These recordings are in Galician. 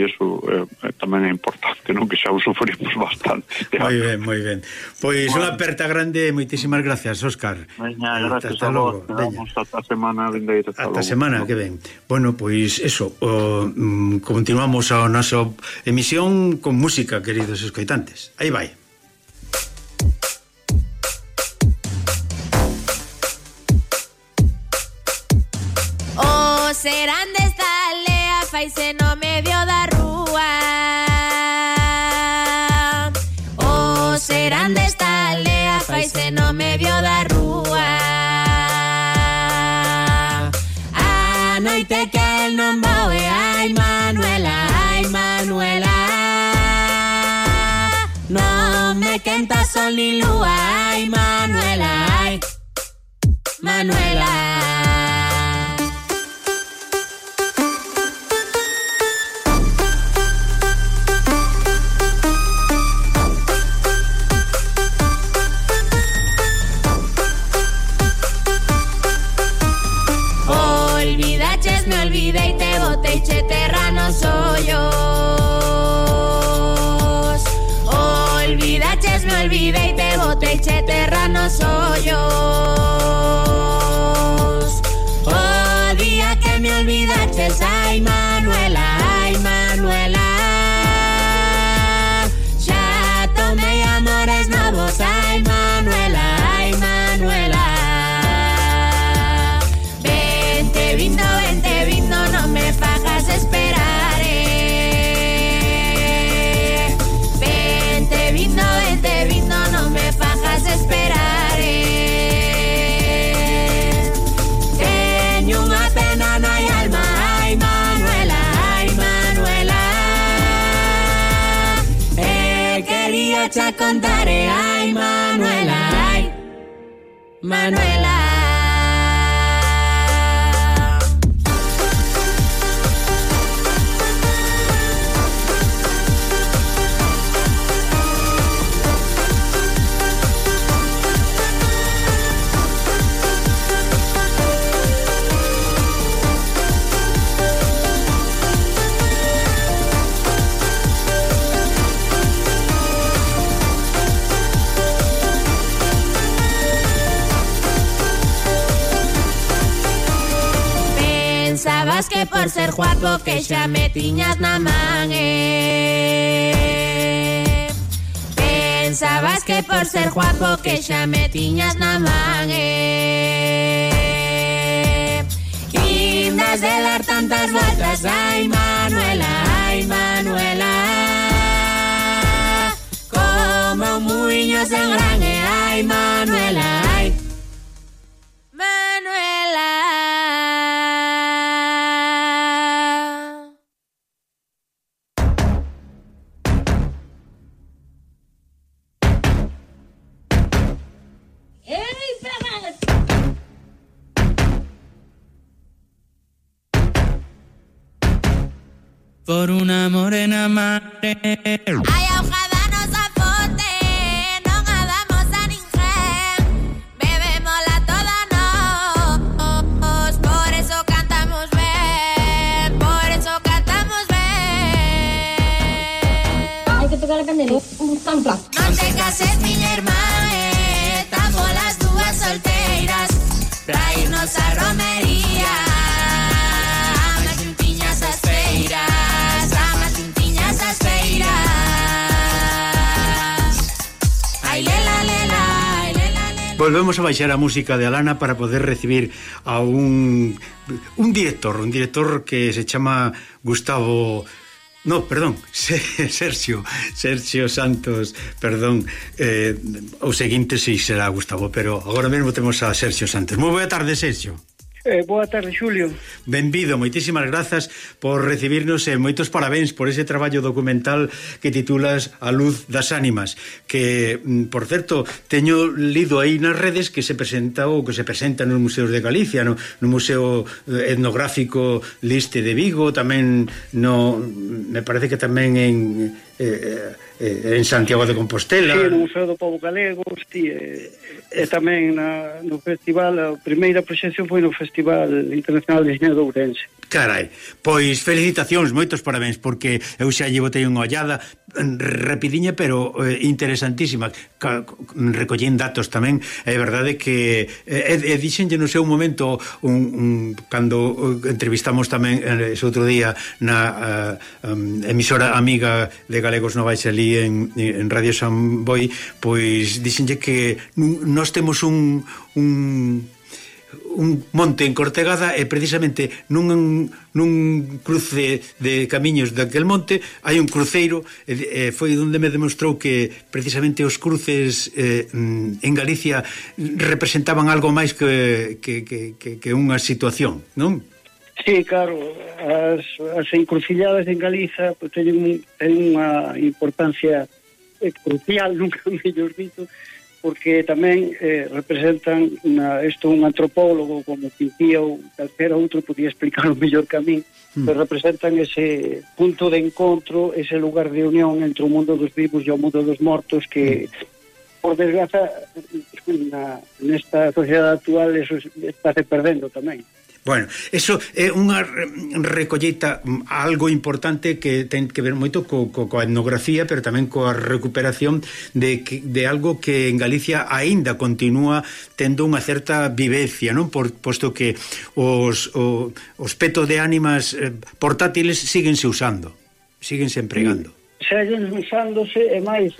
eso tamén é importante, non? Que xa o sufrimos bastante. Moi ben. Pois unha aperta grande, moitísimas gracias, Óscar. Gracias a vos. Vamos ata a semana vindeira. Ata a semana que ven. Bueno, pois eso, continuamos a nosa emisión con música, queridos escoitantes. Aí vai. O serán desta aldea, faise no medio da rúa. O serán desta aldea, faise no medio da rúa. A noite que el non vou e ai Manuela, ai Manuela. Non me quenta sol ni lúa, ai Manuela, ai Manuela. Me olvidé y te boté y che terranos hoyos. Olvidaches, me olvidé y te boté y che terranos hoyos. Oh, día que me olvidaches, ay Manuela, ay Manuela. Ya tomé amores novos, ay Manuela, ay Manuela. Vente vindo, no me fagas esperar. Vente vindo, no me fagas esperar. Teño unha pena na alma, ai Manuela, ai Manuela. Quería cha contar, ai Manuela, ai Manuela. Pensabas que por ser guapo que xa me tiñas na man, Pensabas que por ser guapo que xa me tiñas na man, Indas de dar tantas voltas, ai Manuela, ai Manuela. Como un muiño sen gran, ai Manuela, ai Manuela. Por una morena mare. Ai, ojalá nos afonte, non a damos a ninguén. Bebémola toda nos, por eso cantamos ben, por eso cantamos ben. Hai que tocar a candela, tan plato. Non te cases, miña irmá, estamos las dúas solteiras pra irnos a romería. Ama juntiñas as feiras. Volvemos a baixar a música de Alana para poder recibir a un director que se chama Gustavo... No, perdón, Sergio Santos, perdón, o seguinte si será Gustavo, pero agora mesmo temos a Sergio Santos. Moi boa tarde, Sergio. Boa tarde, Xulio. Benvido, moitísimas grazas por recibirnos e moitos parabéns por ese traballo documental que titulas A luz das ánimas, que, por certo, teño lido aí nas redes que se presenta ou que se presenta nos museos de Galicia, no Museo Etnográfico Liste de Vigo, tamén me parece que tamén en Santiago de Compostela. Sí, no Museo do Pobo Galego, sí, e tamén no festival, a primeira proxección foi no Festival Festival Internacional de Cine de Ourense. Carai, pois felicitacións, moitos parabéns, porque eu xa lle botei unha ollada rapidiña, pero interesantísima. Recollín datos tamén. É verdade que dixenlle no seu momento cando entrevistamos tamén ese outro día na emisora amiga de Galegos Novais ali en Radio San Boi, pois dixenlle que nós temos un monte en Cortegada e precisamente nun cruce de camiños daquel monte hai un cruceiro e foi onde me demostrou que precisamente os cruces en Galicia representaban algo máis que unha situación, non? Sí, claro, as encrucilladas en Galiza pues, teñen unha importancia crucial, nunca mellor dito, porque tamén representan isto un antropólogo como Quintía ou calquera outro podía explicar o mellor que a min, pero representan ese punto de encontro, ese lugar de unión entre o mundo dos vivos e o mundo dos mortos que por desgraza nesta sociedade actual eso está se perdendo tamén. Bueno, eso é unha recolleita algo importante que ten que ver moito coa etnografía, pero tamén coa recuperación de algo que en Galicia aínda continúa tendo unha certa vivencia, non? Posto que os petos de ánimas portátiles síguense usando, síguense empregando. Seguen usándose, e máis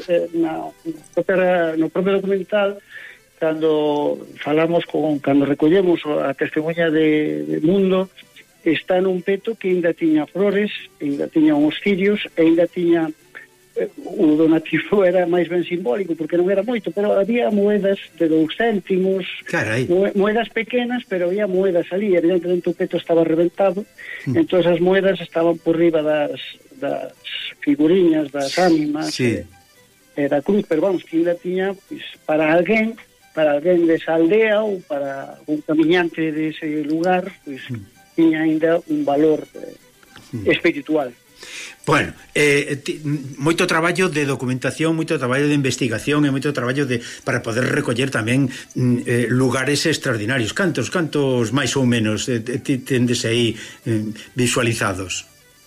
no propio documental cando falamos cando recollemos a testemunha de Mundo, está nun peto que ainda tiña flores, ainda tiña uns cirios, e ainda tiña o donativo era máis ben simbólico porque non era moito, pero había moedas de 2 céntimos, moedas pequenas, pero había moedas ali, evidentemente o peto estaba reventado, entón as moedas estaban por riba das figuriñas, das ánimas, da cruz, pero vamos, que ainda tiña pues, para alguén desa aldea ou para un camiñante dese lugar, pues, tiña ainda un valor espiritual. Bueno, moito traballo de documentación, moito traballo de investigación e moito traballo para poder recoller tamén lugares extraordinarios. Cantos máis ou menos tendes aí visualizados?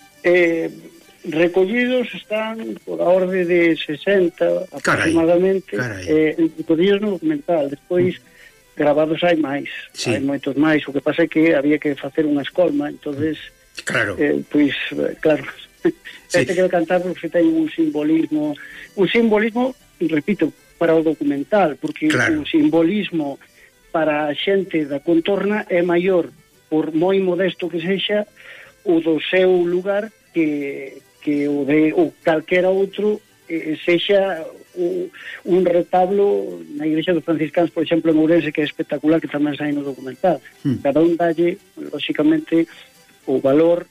Recollidos están por a orde de 60 aproximadamente, recollidos no documental. Despois grabados hai máis, hai moitos máis. O que pasa é que había que facer unha escolma, entonces pois claro, este que cantar porque ten un simbolismo, repito, para o documental, porque o simbolismo para a xente da contorna é maior, por moi modesto que sexa, o do seu lugar que o de calquera outro sexa un retablo na igrexa dos franciscanos, por exemplo, en Ourense, que é espectacular, que tamén sai no documental. Cada un dalle, lóxicamente, o valor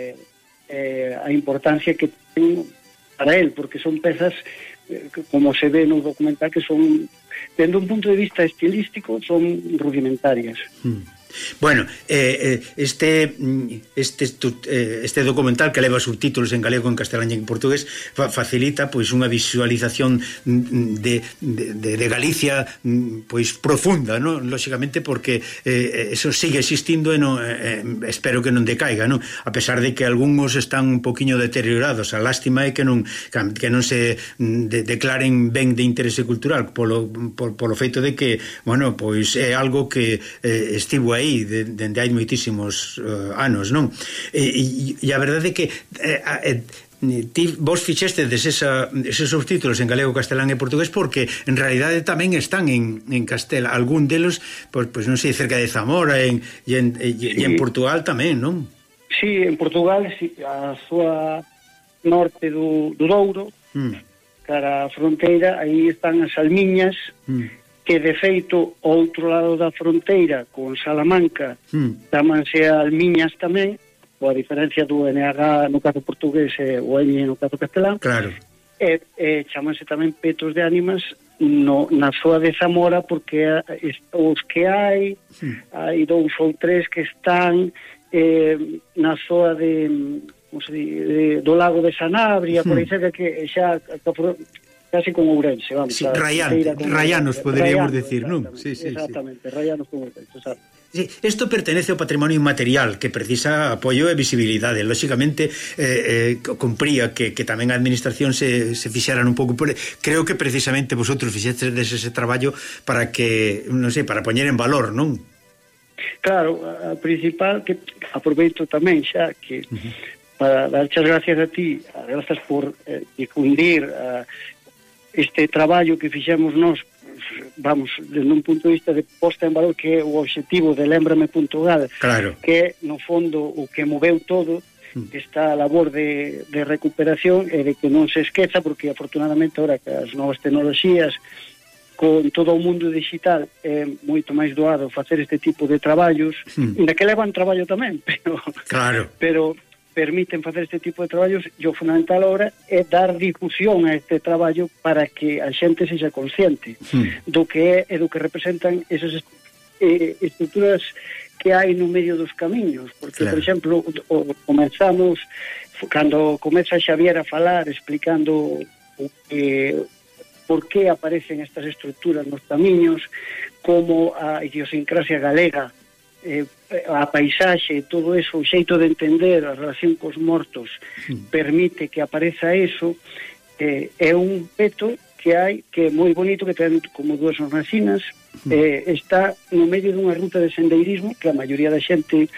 a importancia que ten para él, porque son pezas, como se ve no documental, que son, dende un punto de vista estilístico, son rudimentarias. Bueno, este documental que leva subtítulos en galego, en castelán e en portugués facilita pois unha visualización de Galicia pois profunda, non? Lóxicamente porque eso sigue existindo e non, espero que non decaiga, non? A pesar de que algúns están un poquinho deteriorados. A lástima é que non se declaren ben de interese cultural polo feito de que, bueno, pois é algo que estivo aí dende hai moitísimos anos, non? E a verdade é que vos fixestedes eses subtítulos en galego, castelán e portugués porque en realidade tamén están en Castela, algún delos pois non sei, cerca de Zamora e en Portugal tamén, non? Sí, en Portugal a súa norte do Douro, cara a fronteira, aí están as almiñas, que de feito ao outro lado da fronteira con Salamanca chamanse almiñas tamén, coa diferencia do NH no caso portugués e o N no caso castelán, e chamanse tamén petos de ánimas na zoa de Zamora, porque os que hai 2 ou 3 que están na zoa do lago de Sanabria, por aí cerca, que xa casi con Ourense, vamos. Sí, rayanos, poderíamos decir, non? Exactamente, rayanos con Ourense, exacto. Isto pertenece ao patrimonio inmaterial que precisa apoio e visibilidade. Lóxicamente compría que tamén a administración se fixeran un pouco por... Creo que precisamente vosotros fixetes ese traballo para que, non sei, para poñer en valor, non? Claro, a principal, que aproveito tamén xa que para darche as gracias a ti, grazas por difundir este traballo que fixemos nós, vamos, desde un punto de vista de posta en valor, que é o objetivo de Lembrame.gal, claro, que é, no fondo, o que moveu todo esta labor de recuperación e de que non se esqueza, porque afortunadamente ahora que as novas tecnoloxías con todo o mundo digital é moito máis doado facer este tipo de traballos, ainda que levan traballo tamén, pero permiten facer este tipo de traballos, e o fundamental agora é dar difusión a este traballo para que a xente sexa consciente do que é e do que representan esas estruturas que hai no medio dos camiños, porque, por exemplo, comenzamos, cando comeza Xavier a falar, explicando por que aparecen estas estruturas nos camiños, como a idiosincrasia galega, a paisaxe, todo eso, o xeito de entender a relación cos mortos permite que apareza eso. É un peto que hai, que é moi bonito, que ten como dúas hornacinas, está no medio dunha ruta de sendeirismo que a maioría da xente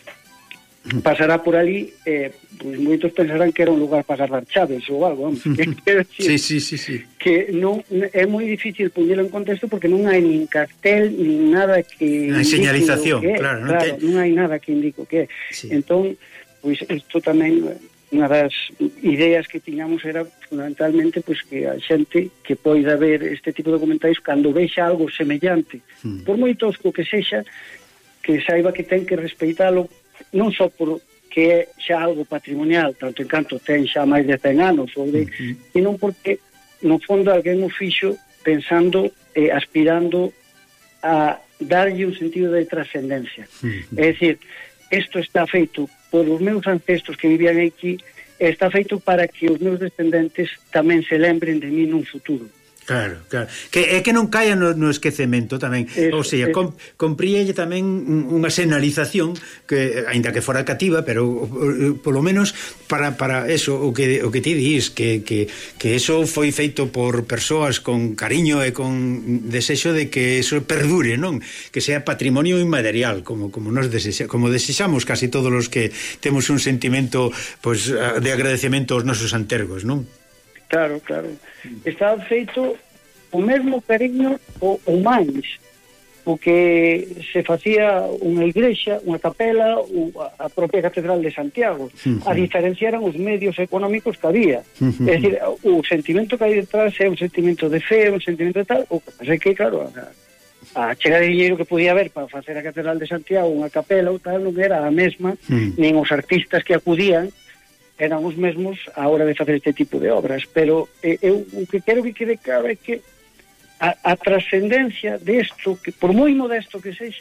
pasará por ali, pois moitos pensarán que era un lugar para agarrar chaves ou algo, vamos. Sí. Que non é moi difícil poñelo en contexto porque non hai nin cartel nin nada que hai señalización, claro, non hai nada que indique o que é. Entón, pois isto tamén, unha das ideas que tiñamos era fundamentalmente pois que a xente que poida ver este tipo de documentais, cando vexa algo semellante, por moi tosco que sexa, que saiba que ten que respeitalo, non só por que é xa algo patrimonial, tanto en canto ten xa máis de 100 anos, sino porque no fondo alguén o fixo pensando e aspirando a darlle un sentido de trascendencia. É dicir, isto está feito por os meus ancestros que vivían aquí, está feito para que os meus descendentes tamén se lembren de mí nun futuro. Claro. Que é que non caia no esquecemento tamén. Ou seja, compríelle tamén unha senalización que, aínda que fora cativa, pero polo menos para eso, o que ti dís, que eso foi feito por persoas con cariño e con desexo de que eso perdure, non? Que sea patrimonio inmaterial, como desexamos casi todos os que temos un sentimento pues, de agradecemento aos nosos antergos, non? Claro. Está feito o mesmo cariño ou máis, porque se facía unha igrexa, unha capela, a propia Catedral de Santiago. A diferencia eran os medios económicos que había. É dicir, o sentimento que hai detrás é un sentimento de fe, un sentimento de tal, o que pasa é que, claro, a chega de dinheiro que podía haber para facer a Catedral de Santiago, unha capela ou tal, non era a mesma, nin os artistas que acudían eran os mesmos a hora de facer este tipo de obras, pero eu o que quero que quede claro é que a trascendencia desto, que por moi modesto que sexa,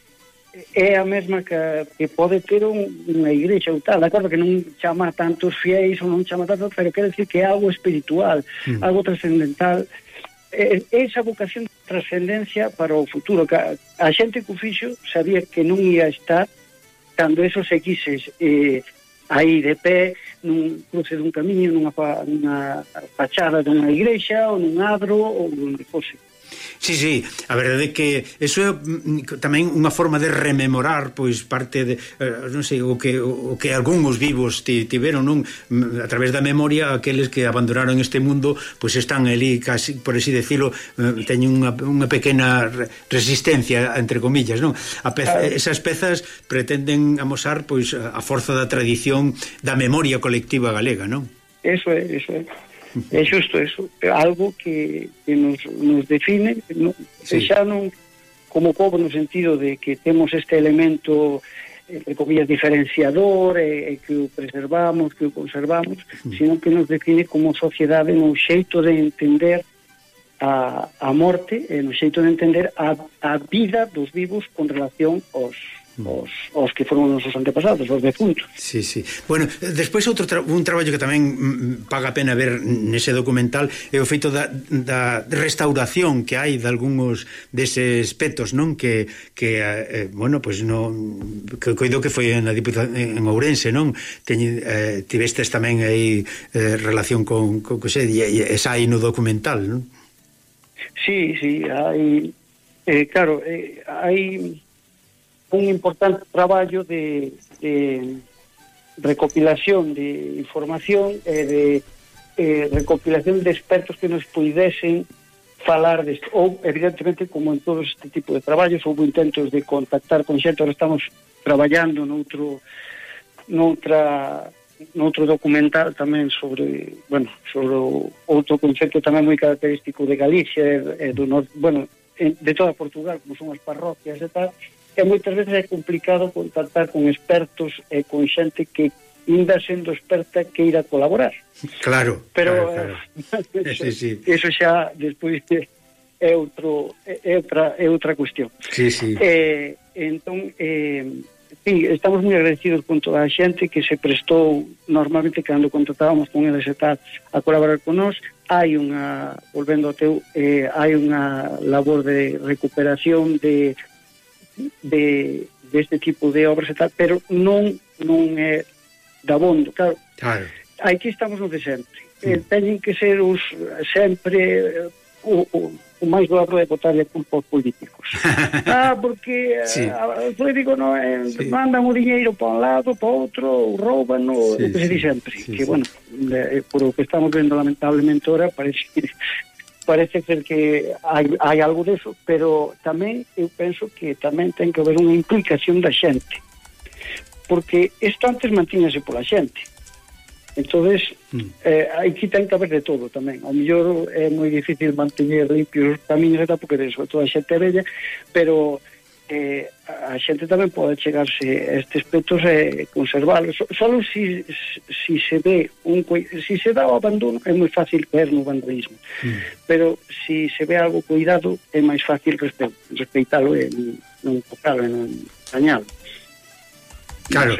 é a mesma que pode ter unha igrexa ou tal. De acordo que non chama tantos fiéis ou non chama tanto, pero quero decir que é algo espiritual, algo trascendental, esa vocación de trascendencia para o futuro. A xente que o fixo sabía que non ia estar cando eso se quises aí de pé nun cruce dun camiño, nunha fachada dunha igrexa ou nun adro ou onde fose. Sí, a verdade é que eso é tamén unha forma de rememorar pois parte de, non sei, o que algúns vivos tiveron, non, a través da memoria, aqueles que abandonaron este mundo, pois están ali casi, por así decirlo, teñen unha pequena resistencia, entre comillas, non? Esas pezas pretenden amosar pois a forza da tradición da memoria colectiva galega, non? Eso é. É xusto eso, algo que nos define, xa non como pobo no sentido de que temos este elemento comillas diferenciador e que o preservamos, que o conservamos, sino que nos define como sociedade no xeito de entender a morte e no xeito de entender a vida dos vivos con relación os que foron os nosos antepasados, os defuntos. Sí, sí. Bueno, despois un traballo que tamén paga a pena ver nese documental é o feito da restauración que hai de algúns deses petos, non? Que bueno, pois non, que coido que foi na Diputación en Ourense, non? Tivestes tamén aí relación con esa aí no documental, non? Sí, hai claro, hai un importante traballo de recopilación de información e de recopilación de expertos que nos puidesen falar desto. Ou, evidentemente, como en todo este tipo de traballos, houve intentos de contactar con xente. Ahora estamos traballando noutro documental tamén sobre outro concepto tamén moi característico de Galicia e do norte, de toda Portugal, como son as parroquias e tal, que moitas veces é complicado contactar con expertos e con xente que ainda sendo experta que ir a colaborar. Claro. Pero claro. Sí. Eso xa despois é outra cuestión. Sí. Entón, sí, estamos moi agradecidos con toda a xente que se prestou. Normalmente cando contratábamos con eles e tal a colaborar con nós, hai unha, volvendo ao teu, hai unha labor de recuperación deste tipo de obras e tal, pero non é dabondo, claro. Aquí estamos no de sempre. Teñen que ser os sempre o máis doado é botarle culpa aos políticos. Porque o político non mandan o diñeiro para un lado, para outro, rouban, o que se di sempre. Que, bueno, por o que estamos vendo lamentablemente ahora, parece ser que hai algo deso, pero tamén eu penso que tamén ten que haber unha implicación da xente, porque isto antes mantíñase pola xente. Entonces aquí ten que haber de todo tamén. Ao mellor é moi difícil mantener limpios os camiños e tal, porque sobre todo a xente é bella, pero a xente tamén pode chegarse a estes petos e conservalos. Solo si se ve si se dá o abandono é moi fácil caer no abandonismo, pero si se ve algo cuidado é máis fácil respeitalo e non tocalo e non dañalo. Claro,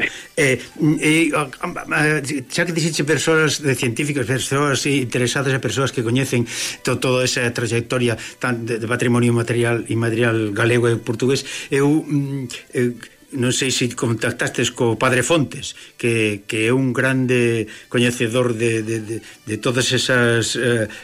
xa que dixeche persoas de científicos, persoas interesadas e persoas que coñecen toda esa trayectoria de patrimonio material e material galego e portugués, eu non sei se contactastes co Padre Fontes, que é un grande coñecedor de todas esas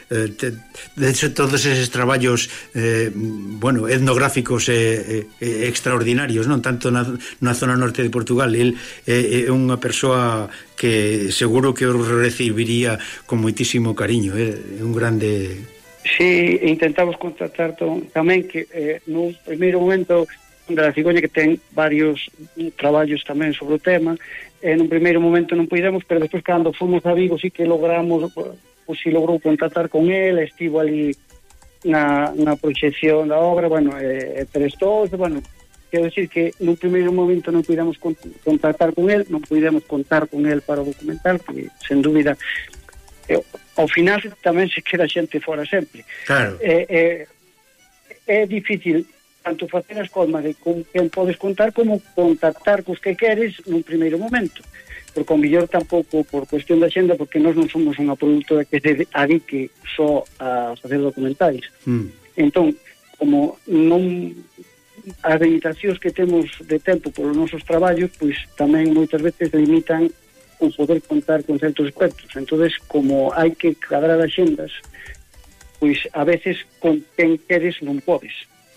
todos eses traballos etnográficos extraordinarios, non tanto na zona norte de Portugal. El é unha persoa que seguro que o recibiría con moitísimo cariño, é un grande... Sí, intentamos contactar tamén que no primeiro momento da Cigoña, que ten varios traballos tamén sobre o tema, nun primeiro momento non puidemos, pero despois cando fomos a Vigo sí que logramos, si logrou contactar con el, estivo ali na proxección da obra, prestou, quero decir que nun primeiro momento non puidemos contactar con el, non puidemos contar con el para o documental, que sen dúbida ao final tamén se queda xente fora sempre. Claro. É difícil tanto facer as colmas de con quen podes contar como contactar cos que queres nun primeiro momento, porque ao mellor tampouco por cuestión da xenda, porque nós non somos unha produtora que se dedique só a facer documentais. Entón, como non as limitacións que temos de tempo polos nosos traballos, pois tamén moitas veces limitan o poder contar con certos expertos. Entonces, como hai que cadrar as xendas, pois a veces con quen queres non podes.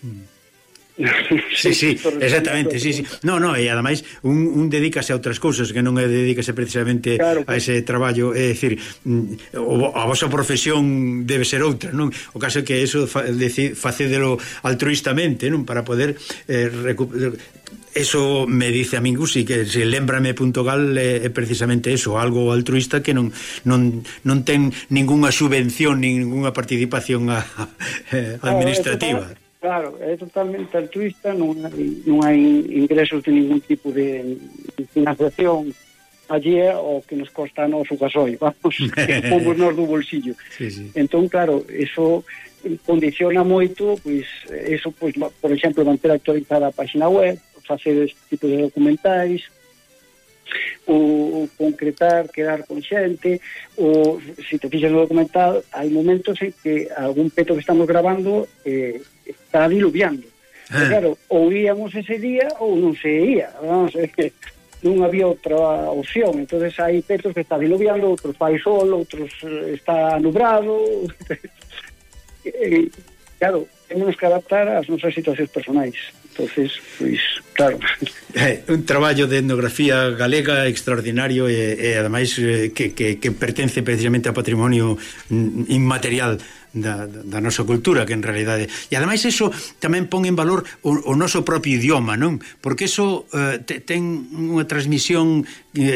Sí, exactamente, sí. No, e ademais un dedícase a outras cousas que non dedícase precisamente a ese traballo, é dicir, a vosa profesión debe ser outra, non? O caso é que eso facédelo altruistamente, non? Para poder recuperar. Eso me dice a min Gusi, que se lembrame.gal é precisamente eso, algo altruista que non ten ningunha subvención, ningunha participación administrativa. Claro, é totalmente altruista, non hai ingresos de ningún tipo de financiación allí, o que nos costa a nos o gasoil, que pomos nos do bolsillo. Sí. Entón, claro, eso condiciona moito, pois, eso, pois, por exemplo, manter actualizada a página web, facer este tipo de documentais, ou concretar, quedar con xente, ou se te fixas no documental, hai momentos en que algún peto que estamos grabando está diluviando. Pero, claro, ou íamos ese día ou non se ia, vamos, é que non había outra opción. Entonces hai petos que está diluviando, outros fai sol, outros está nubrado. Claro, temos que adaptar ás nosas situacións personais. Entonces, pois, claro. Un traballo de etnografía galega extraordinario e ademais que pertence precisamente ao patrimonio inmaterial da nosa cultura, que en realidade, e ademais eso tamén pon en valor o noso propio idioma, non? Porque eso ten unha transmisión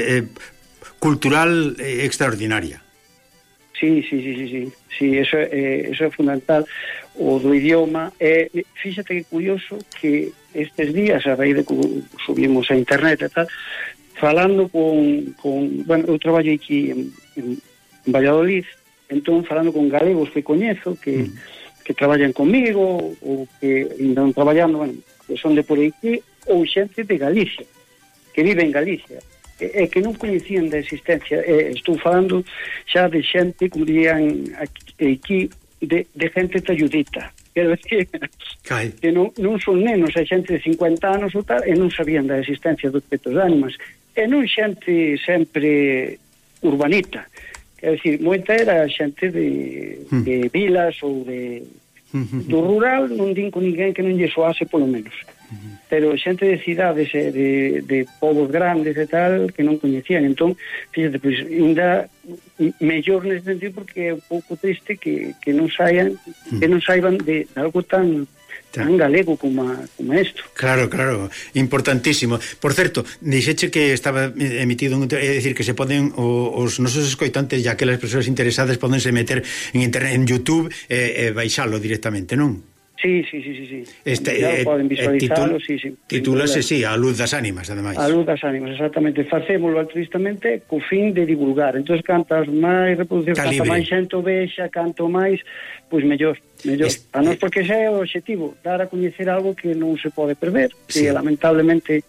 cultural extraordinaria. Sí, eso é fundamental, o do idioma. Fíxate que curioso que estes días, a raíz de que subimos a internet e tal, falando con bueno, eu traballo aquí en Valladolid, entón falando con galegos que coñezo, que traballan comigo, ou que andan traballando, bueno, que son de por aquí, ou xente de Galicia, que vive en Galicia, e que non coñecían da existencia. Estou falando xa de xente, como dirían aquí, de gente talludita. Quero decir, que non son nenos, é xente de 50 anos ou tal, e non sabían da existencia dos petos de ánimas. E non xente sempre urbanita. Quero decir, moita era xente de vilas ou do rural, non din con ninguén que non lle soase polo menos. Pero xente de cidades e de povos grandes e tal que non coñecían. Entón, fíjate, pois ainda mellor nesse sentido, porque é un pouco triste que non saiban de algo tan galego como isto. Claro, importantísimo. Por certo, dixeche que estaba emitido é dicir, que se poden os nosos escoitantes e aquelas persoas interesadas podense meter en internet, en YouTube e baixalo directamente, non? Sí. Poden visualizarlo, titúlase, A luz das ánimas, ademais. A luz das ánimas, exactamente. Facémoslo altruistamente co fin de divulgar. Entón, cantas máis reproduccións, canto máis xente o vexa, canto máis, pois mellor. A nós, porque xa é o objetivo, dar a coñecer algo que non se pode perder, que lamentablemente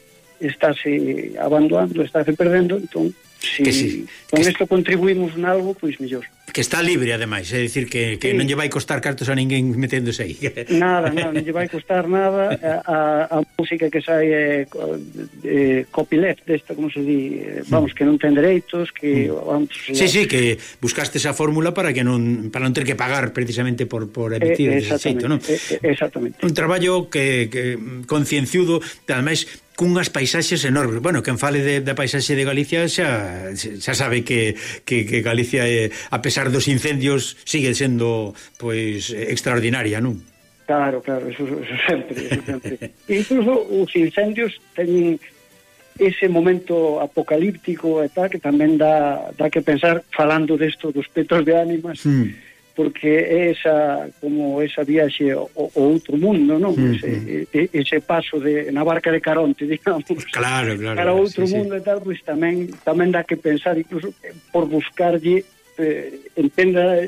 estáse abandonando, estáse perdendo. Entón, con isto contribuímos en algo, pois mellor. Que está libre, ademais, é dicir que non lle vai costar cartos a ninguén meténdose aí. Nada, non lle vai costar nada. A música que sai copyleft, desta, como se di, vamos, que non ten dereitos, que vamos... Sí, que buscaste esa fórmula para non ter que pagar precisamente por emitir ese xeito, non? Exactamente. Un traballo que concienciudo, ademais, cunhas paisaxes enormes. Bueno, quen fale da paisaxe de Galicia xa sabe que Galicia, a pesar dos incendios, sigue sendo, pois, extraordinaria, non? Claro, eso sempre. Incluso os incendios teñen ese momento apocalíptico e tal, que tamén dá que pensar, falando desto dos petos de ánimas, porque é esa viaxe ao outro mundo, non? Ese paso na barca de Caronte, digamos, claro, para outro mundo e tal, pois tamén dá que pensar, incluso por buscarlle, entenda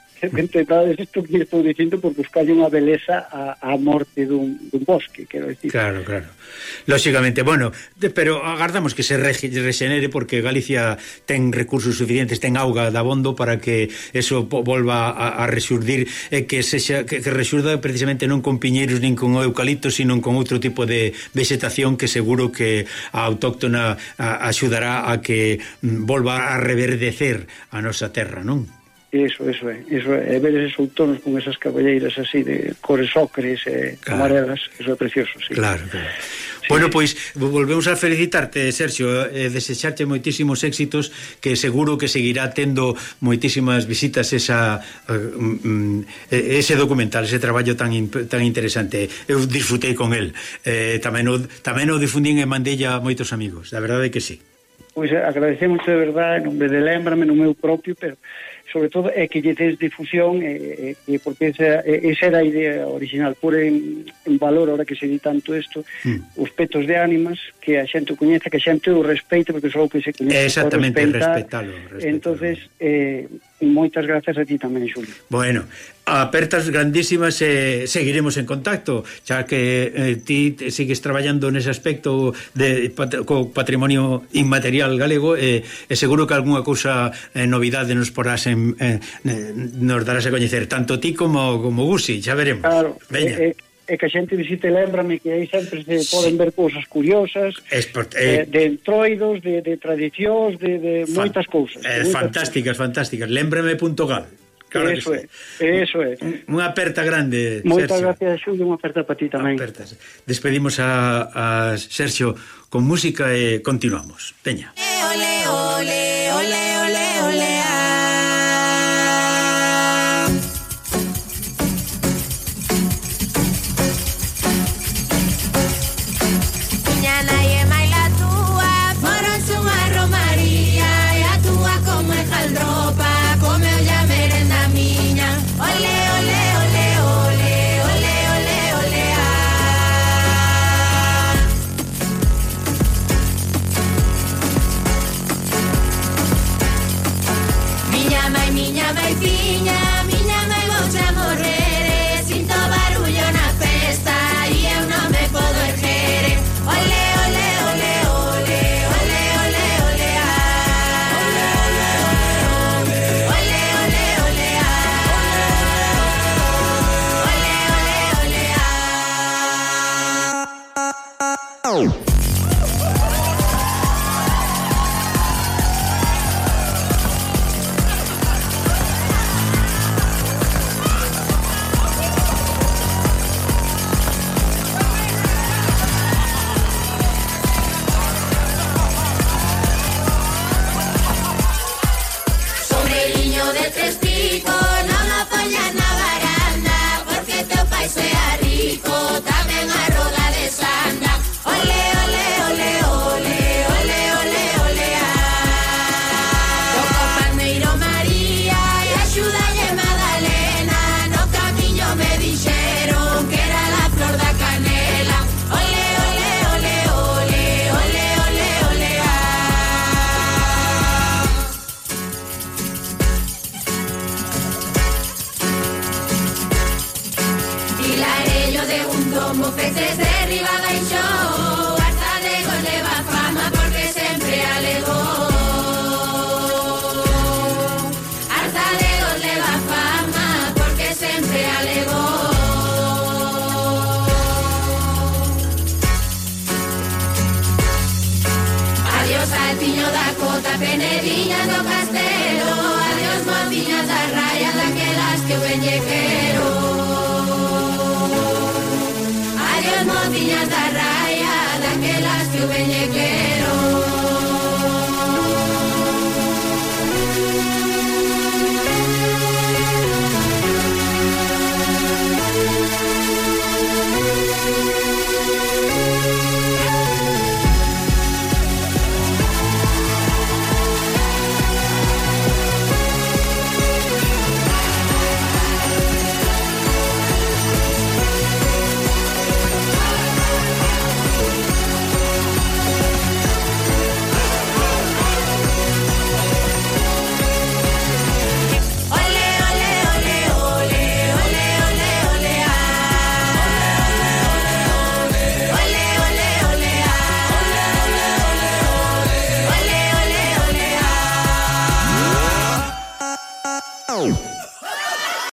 isto que estou dicindo, por buscarlle unha beleza á morte dun bosque, quero dicir. Claro. Lóxicamente, bueno, pero agardamos que se rexenere, porque Galicia ten recursos suficientes, ten auga de abondo para que eso volva a rexurdir, e que rexurda precisamente non con piñeiros nin con eucaliptos, sino con outro tipo de vegetación que seguro que a autóctona axudará a que volva a reverdecer a nosa terra, non? Eso é, ver esos outonos con esas caballeiras así de cores ocres e amarelas, eso é precioso, sí. Claro. Bueno, pois volvemos a felicitarte, Sergio, desexarte moitísimos éxitos, que seguro que seguirá tendo moitísimas visitas ese documental, ese traballo tan interesante. Eu disfrutei con el, tamén o difundín e mandei a moitos amigos, a verdade é que sí. Pois agradecemos de verdade, en nome de Lémbrame, no meu propio, pero sobre todo é que lle des difusión, porque esa era a idea original, pôr en valor, ahora que se di tanto isto, os petos de ánimas, que a xente o coñece, que a xente o respeite, porque só que se coñece exactamente, respetalo. Entonces, Moitas gracias a ti tamén, Xulio. Bueno, apertas grandísimas e seguiremos en contacto, xa que ti sigues traballando nese aspecto co patrimonio inmaterial galego e seguro que algunha cousa novidade nos porás nos darás a coñecer, tanto ti como Gusi, xa veremos. Claro, veña. E que a xente visite, lémbrame que aí sempre se poden ver cousas curiosas, de entroidos, de tradicións, de moitas cousas. Fantásticas. Lémbrame.gal. Claro, eso é. Unha aperta grande, moitas Sergio. Gracias, Xulio, unha aperta para ti tamén. Apertas. Despedimos a Sergio con música e continuamos. Veña. Ole, ole, ole, ole, ole, Miña nai e mai la túa foronse unha romaría e a túa como é jaldropa come olla merenda miña. Ole, ole, ole, ole, ole, ole, ole, Miña mai piña, miña mai vouche a morrer, sinto barullo na festa e eu non me podo erguer. Ole, ole, ole, ole, ole, ole, ole, ole, ole, ole, ole, ole, ole, Sobreliño de tres picos, non o poñas na baranda, porque teu pai sea rico, tamén a roda de sanda. Ole, ole, ole, ole, ole, ole, ole, Toco Palmeiro María e axúdalle Madalena, no camiño me dixeron que era la flor da canela. Ole, ole, ole, ole, ole, ole, ole, Filarello de un tombo, peces de riba baixo, harta de gol leva fama porque sempre alegó. Harta de gol leva fama porque sempre alegó. Adiós Altiño da Cota, Penediñas do Castelo, adiós mociñas da raya, daquelas que eu veñe quero. Adiós mociñas da raya, daquelas que eu veñe quero.